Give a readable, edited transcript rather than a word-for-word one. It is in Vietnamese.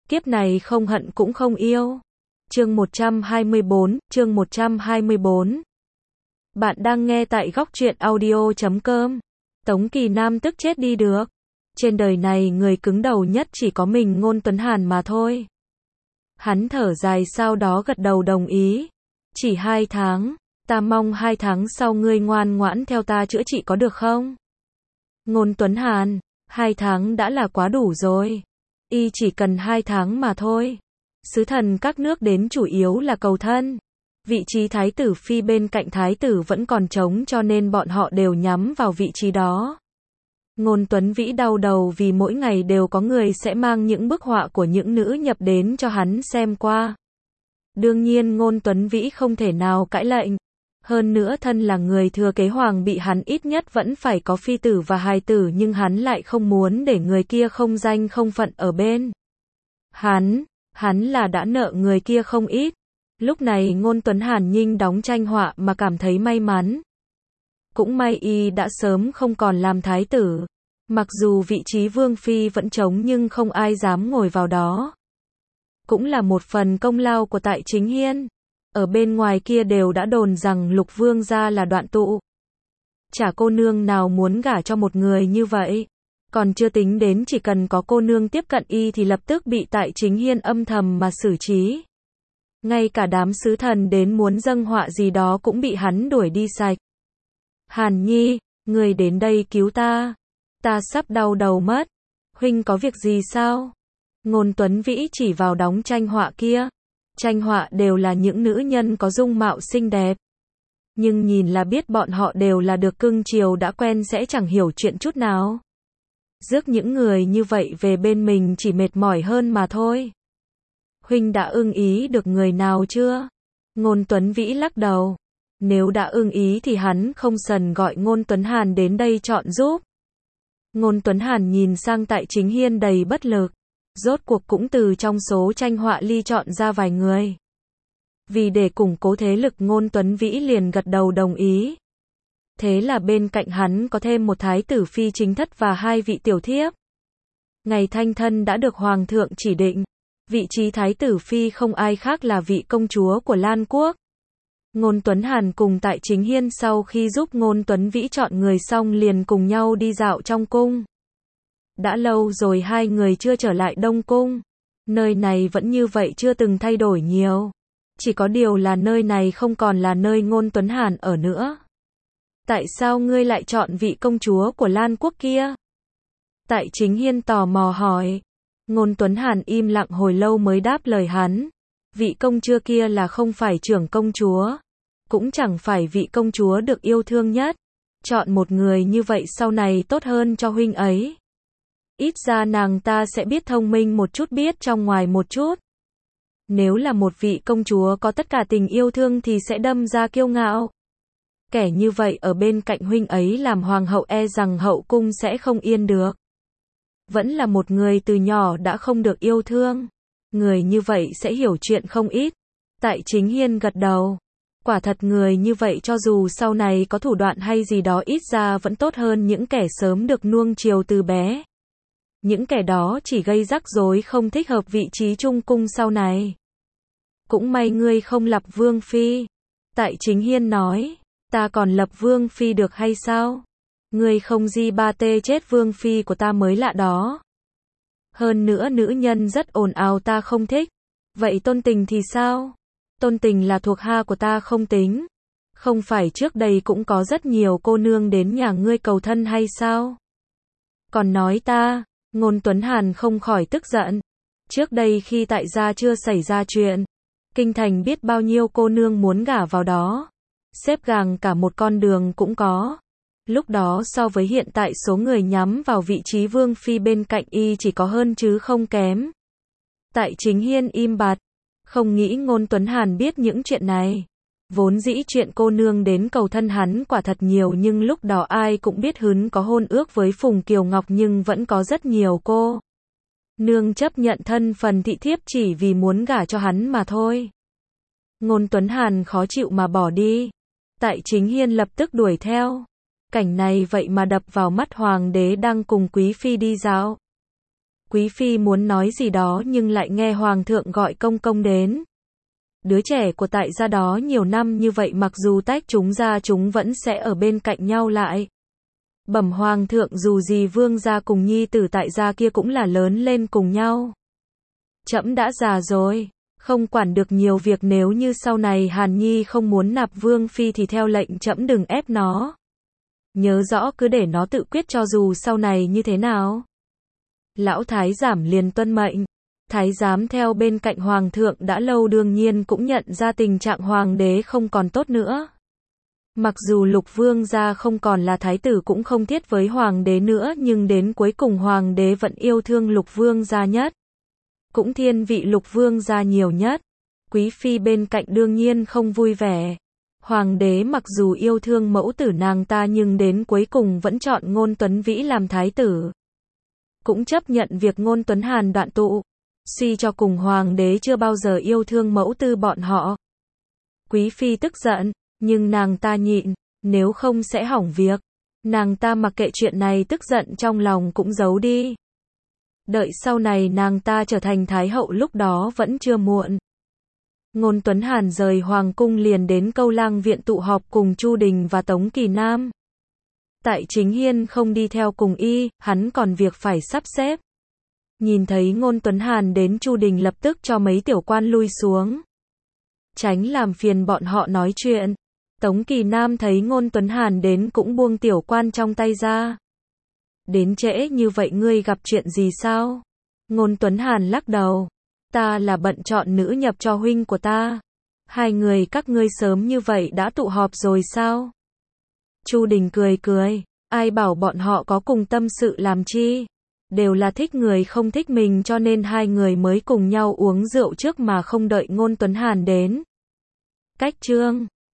Kiếp này không hận cũng không yêu. Chương 124. Bạn đang nghe tại góc truyện audio.com. Tống Kỳ Nam tức chết đi được. Trên đời này người cứng đầu nhất chỉ có mình Ngôn Tuấn Hàn mà thôi. Hắn thở dài sau đó gật đầu đồng ý. Chỉ 2 tháng, ta mong 2 tháng sau ngươi ngoan ngoãn theo ta chữa trị có được không? Ngôn Tuấn Hàn, 2 tháng đã là quá đủ rồi. Y chỉ cần 2 tháng mà thôi. Sứ thần các nước đến chủ yếu là cầu thân. Vị trí thái tử phi bên cạnh thái tử vẫn còn trống cho nên bọn họ đều nhắm vào vị trí đó. Ngôn Tuấn Vĩ đau đầu vì mỗi ngày đều có người sẽ mang những bức họa của những nữ nhập đến cho hắn xem qua. Đương nhiên Ngôn Tuấn Vĩ không thể nào cãi lệnh. Hơn nữa thân là người thừa kế hoàng bị hắn ít nhất vẫn phải có phi tử và hài tử nhưng hắn lại không muốn để người kia không danh không phận ở bên. Hắn là đã nợ người kia không ít. Lúc này Ngôn Tuấn Hàn Nhinh đóng tranh họa mà cảm thấy may mắn. Cũng may y đã sớm không còn làm thái tử. Mặc dù vị trí vương phi vẫn trống nhưng không ai dám ngồi vào đó. Cũng là một phần công lao của Tại Chính Hiên. Ở bên ngoài kia đều đã đồn rằng Lục Vương gia là đoạn tụ. Chả cô nương nào muốn gả cho một người như vậy. Còn chưa tính đến chỉ cần có cô nương tiếp cận y thì lập tức bị Tại Chính Hiên âm thầm mà xử trí. Ngay cả đám sứ thần đến muốn dâng họa gì đó cũng bị hắn đuổi đi sạch. Hàn Nhi, người đến đây cứu ta. Ta sắp đau đầu mất. Huynh có việc gì sao? Ngôn Tuấn Vĩ chỉ vào đóng tranh họa kia. Tranh họa đều là những nữ nhân có dung mạo xinh đẹp. Nhưng nhìn là biết bọn họ đều là được cưng chiều đã quen sẽ chẳng hiểu chuyện chút nào. Rước những người như vậy về bên mình chỉ mệt mỏi hơn mà thôi. Huynh đã ưng ý được người nào chưa? Ngôn Tuấn Vĩ lắc đầu. Nếu đã ưng ý thì hắn không sần gọi Ngôn Tuấn Hàn đến đây chọn giúp. Ngôn Tuấn Hàn nhìn sang Tại Chính Hiên đầy bất lực. Rốt cuộc cũng từ trong số tranh họa ly chọn ra vài người. Vì để củng cố thế lực Ngôn Tuấn Vĩ liền gật đầu đồng ý. Thế là bên cạnh hắn có thêm một thái tử phi chính thất và 2 vị tiểu thiếp. Ngày thanh thân đã được hoàng thượng chỉ định. Vị trí thái tử phi không ai khác là vị công chúa của Lan Quốc. Ngôn Tuấn Hàn cùng Tại Chính Hiên sau khi giúp Ngôn Tuấn Vĩ chọn người xong liền cùng nhau đi dạo trong cung. Đã lâu rồi hai người chưa trở lại Đông Cung. Nơi này vẫn như vậy chưa từng thay đổi nhiều. Chỉ có điều là nơi này không còn là nơi Ngôn Tuấn Hàn ở nữa. Tại sao ngươi lại chọn vị công chúa của Lan Quốc kia? Tại Chính Hiên tò mò hỏi. Ngôn Tuấn Hàn im lặng hồi lâu mới đáp lời hắn. Vị công chúa kia là không phải trưởng công chúa. Cũng chẳng phải vị công chúa được yêu thương nhất. Chọn một người như vậy sau này tốt hơn cho huynh ấy. Ít ra nàng ta sẽ biết thông minh một chút biết trong ngoài một chút. Nếu là một vị công chúa có tất cả tình yêu thương thì sẽ đâm ra kiêu ngạo. Kẻ như vậy ở bên cạnh huynh ấy làm hoàng hậu e rằng hậu cung sẽ không yên được. Vẫn là một người từ nhỏ đã không được yêu thương. Người như vậy sẽ hiểu chuyện không ít. Tại Chính Hiên gật đầu. Quả thật người như vậy cho dù sau này có thủ đoạn hay gì đó ít ra vẫn tốt hơn những kẻ sớm được nuông chiều từ bé. Những kẻ đó chỉ gây rắc rối không thích hợp vị trí trung cung sau này. Cũng may ngươi không lập vương phi. Tại Chính Hiên nói. Ta còn lập vương phi được hay sao? Ngươi không di ba tê chết vương phi của ta mới lạ đó. Hơn nữa nữ nhân rất ồn ào ta không thích. Vậy Tôn Tình thì sao? Tôn Tình là thuộc hạ của ta không tính. Không phải trước đây cũng có rất nhiều cô nương đến nhà ngươi cầu thân hay sao? Còn nói ta, Ngôn Tuấn Hàn không khỏi tức giận. Trước đây khi tại gia chưa xảy ra chuyện, kinh thành biết bao nhiêu cô nương muốn gả vào đó. Xếp gàng cả một con đường cũng có. Lúc đó so với hiện tại số người nhắm vào vị trí vương phi bên cạnh y chỉ có hơn chứ không kém. Tại Chính Hiên im bặt. Không nghĩ Ngôn Tuấn Hàn biết những chuyện này. Vốn dĩ chuyện cô nương đến cầu thân hắn quả thật nhiều nhưng lúc đó ai cũng biết hắn có hôn ước với Phùng Kiều Ngọc nhưng vẫn có rất nhiều cô nương chấp nhận thân phần thị thiếp chỉ vì muốn gả cho hắn mà thôi. Ngôn Tuấn Hàn khó chịu mà bỏ đi. Tại Chính Hiên lập tức đuổi theo. Cảnh này vậy mà đập vào mắt hoàng đế đang cùng quý phi đi dạo. Quý phi muốn nói gì đó nhưng lại nghe hoàng thượng gọi công công đến. Đứa trẻ của tại gia đó nhiều năm như vậy mặc dù tách chúng ra chúng vẫn sẽ ở bên cạnh nhau lại. Bẩm hoàng thượng dù gì vương gia cùng nhi tử tại gia kia cũng là lớn lên cùng nhau. Trẫm đã già rồi, không quản được nhiều việc nếu như sau này Hàn Nhi không muốn nạp vương phi thì theo lệnh trẫm đừng ép nó. Nhớ rõ cứ để nó tự quyết cho dù sau này như thế nào. Lão thái giám liền tuân mệnh. Thái giám theo bên cạnh hoàng thượng đã lâu đương nhiên cũng nhận ra tình trạng hoàng đế không còn tốt nữa. Mặc dù Lục Vương gia không còn là thái tử cũng không thiết với hoàng đế nữa nhưng đến cuối cùng hoàng đế vẫn yêu thương Lục Vương gia nhất. Cũng thiên vị Lục Vương gia nhiều nhất. Quý phi bên cạnh đương nhiên không vui vẻ. Hoàng đế mặc dù yêu thương mẫu tử nàng ta nhưng đến cuối cùng vẫn chọn Ngôn Tuấn Vĩ làm thái tử. Cũng chấp nhận việc Ngôn Tuấn Hàn đoạn tụ. Suy cho cùng hoàng đế chưa bao giờ yêu thương mẫu tư bọn họ. Quý phi tức giận, nhưng nàng ta nhịn, nếu không sẽ hỏng việc. Nàng ta mặc kệ chuyện này tức giận trong lòng cũng giấu đi. Đợi sau này nàng ta trở thành thái hậu lúc đó vẫn chưa muộn. Ngôn Tuấn Hàn rời hoàng cung liền đến Câu Lang viện tụ họp cùng Chu Đình và Tống Kỳ Nam. Tại Chính Hiên không đi theo cùng hắn còn việc phải sắp xếp. Nhìn thấy Ngôn Tuấn Hàn đến Chu Đình lập tức cho mấy tiểu quan lui xuống. Tránh làm phiền bọn họ nói chuyện. Tống Kỳ Nam thấy Ngôn Tuấn Hàn đến cũng buông tiểu quan trong tay ra. Đến trễ như vậy ngươi gặp chuyện gì sao? Ngôn Tuấn Hàn lắc đầu. Ta là bận chọn nữ nhập cho huynh của ta. Hai người các ngươi sớm như vậy đã tụ họp rồi sao? Chu Đình cười cười. Ai bảo bọn họ có cùng tâm sự làm chi? Đều là thích người không thích mình cho nên hai người mới cùng nhau uống rượu trước mà không đợi Ngôn Tuấn Hàn đến. Cách chương